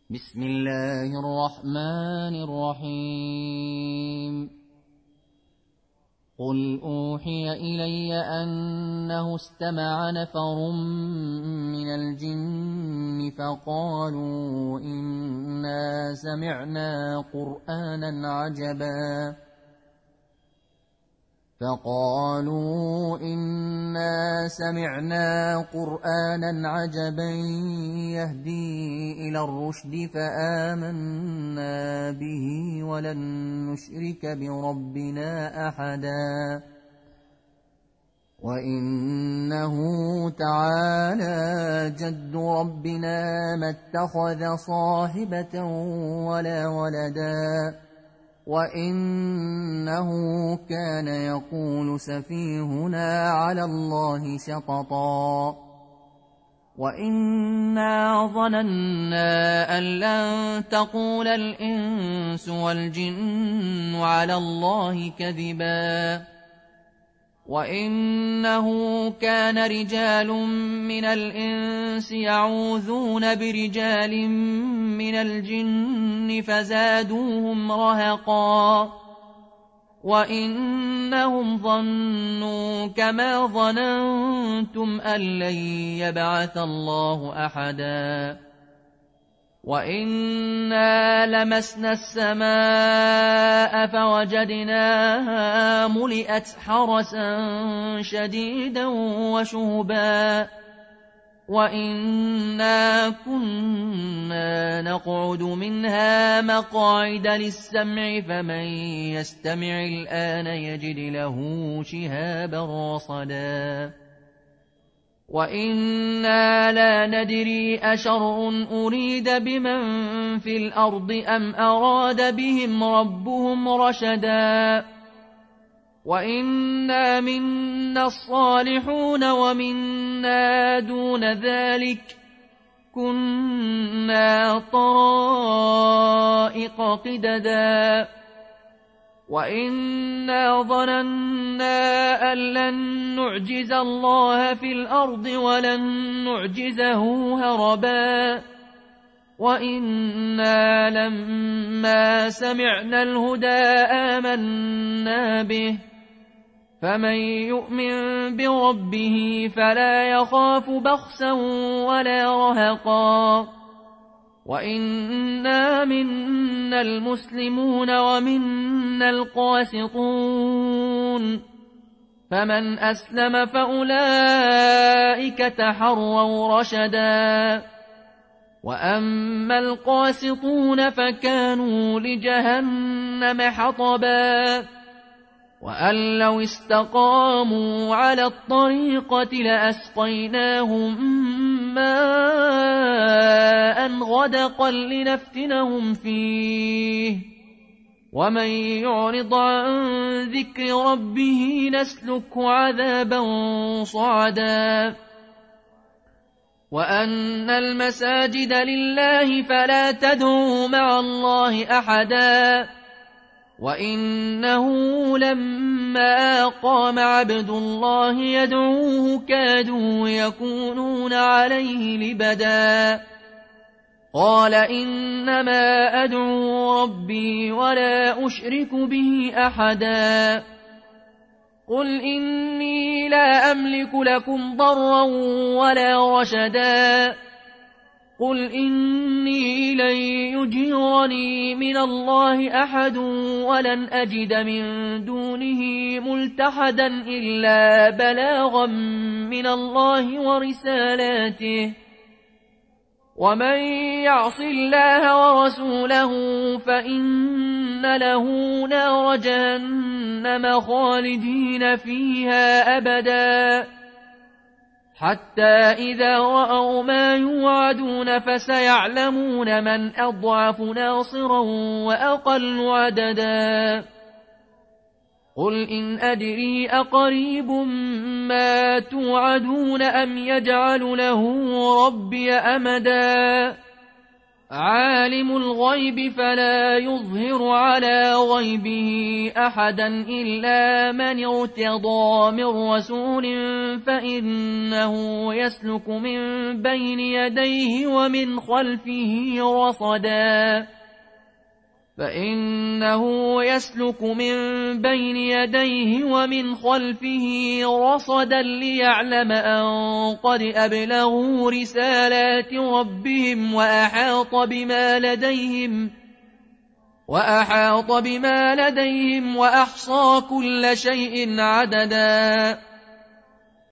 بسم الله الرحمن الرحيم قل أوحي إلي أنه استمع نفر من الجن فقالوا إنا سمعنا قرآنا عجبا يهدي إلى الرشد فآمنا به ولن نشرك بربنا أحدا وإنه تعالى جد ربنا ما اتخذ صاحبة ولا ولدا وإنه كان يقول سفيهنا على الله شططا وإنا ظننا أن لن تقول الإنس والجن على الله كذبا وإنه كان رجال من الإنس يعوذون برجال من الجن فزادوهم رهقا وإنهم ظنوا كما ظننتم أن لن يبعث الله أحدا وإنا لمسنا السماء فوجدناها ملئت حرسا شديدا وشهبا وإنا كنا نقعد منها مقاعد للسمع فمن يستمع الآن يجد له شهابا رصدا وإنا لا ندري أشر أريد بمن في الأرض أم أراد بهم ربهم رشدا وإنا منا الصالحون ومنا دون ذلك كنا طرائق قددا وإنا ظننا أن لن نعجز الله في الأرض ولن نعجزه هربا وإنا لما سمعنا الهدى آمنا به فمن يؤمن بربه فلا يخاف بخسا ولا رهقا وإنا منا المسلمون ومنا القاسطون فمن أسلم فأولئك تحروا رشدا وأما القاسطون فكانوا لجهنم حطبا وأن لو استقاموا على الطريقة لأسقيناهم ماء غدقا لنفتنهم فيه ومن يعرض عن ذكر ربه نسلكه عذابا صعدا وأن المساجد لله فلا تدعوا مع الله أحدا وإنه لما قام عبد الله يدعوه كادوا يكونون عليه لبدا قال إنما أدعو ربي ولا أشرك به أحدا قل إني لا أملك لكم ضرا ولا رشدا قل إني لن يجيرني من الله أحد ولن أجد من دونه ملتحدا إلا بلاغا من الله ورسالاته ومن يعص الله ورسوله فإن له نار جهنم خالدين فيها أبدا حتى إذا رأوا ما يوعدون فسيعلمون من أضعف ناصرا وأقل عددا قل إن أدري أقريب ما توعدون أم يجعل له ربي أمدا عالم الغيب فلا يظهر على غيبه أحدا إلا من ارتضى من رسول فإنه يسلك من بين يديه ومن خلفه رصدا ليعلم أن قد أبلغوا رسالات ربهم وأحاط بما لديهم وأحصى كل شيء عددا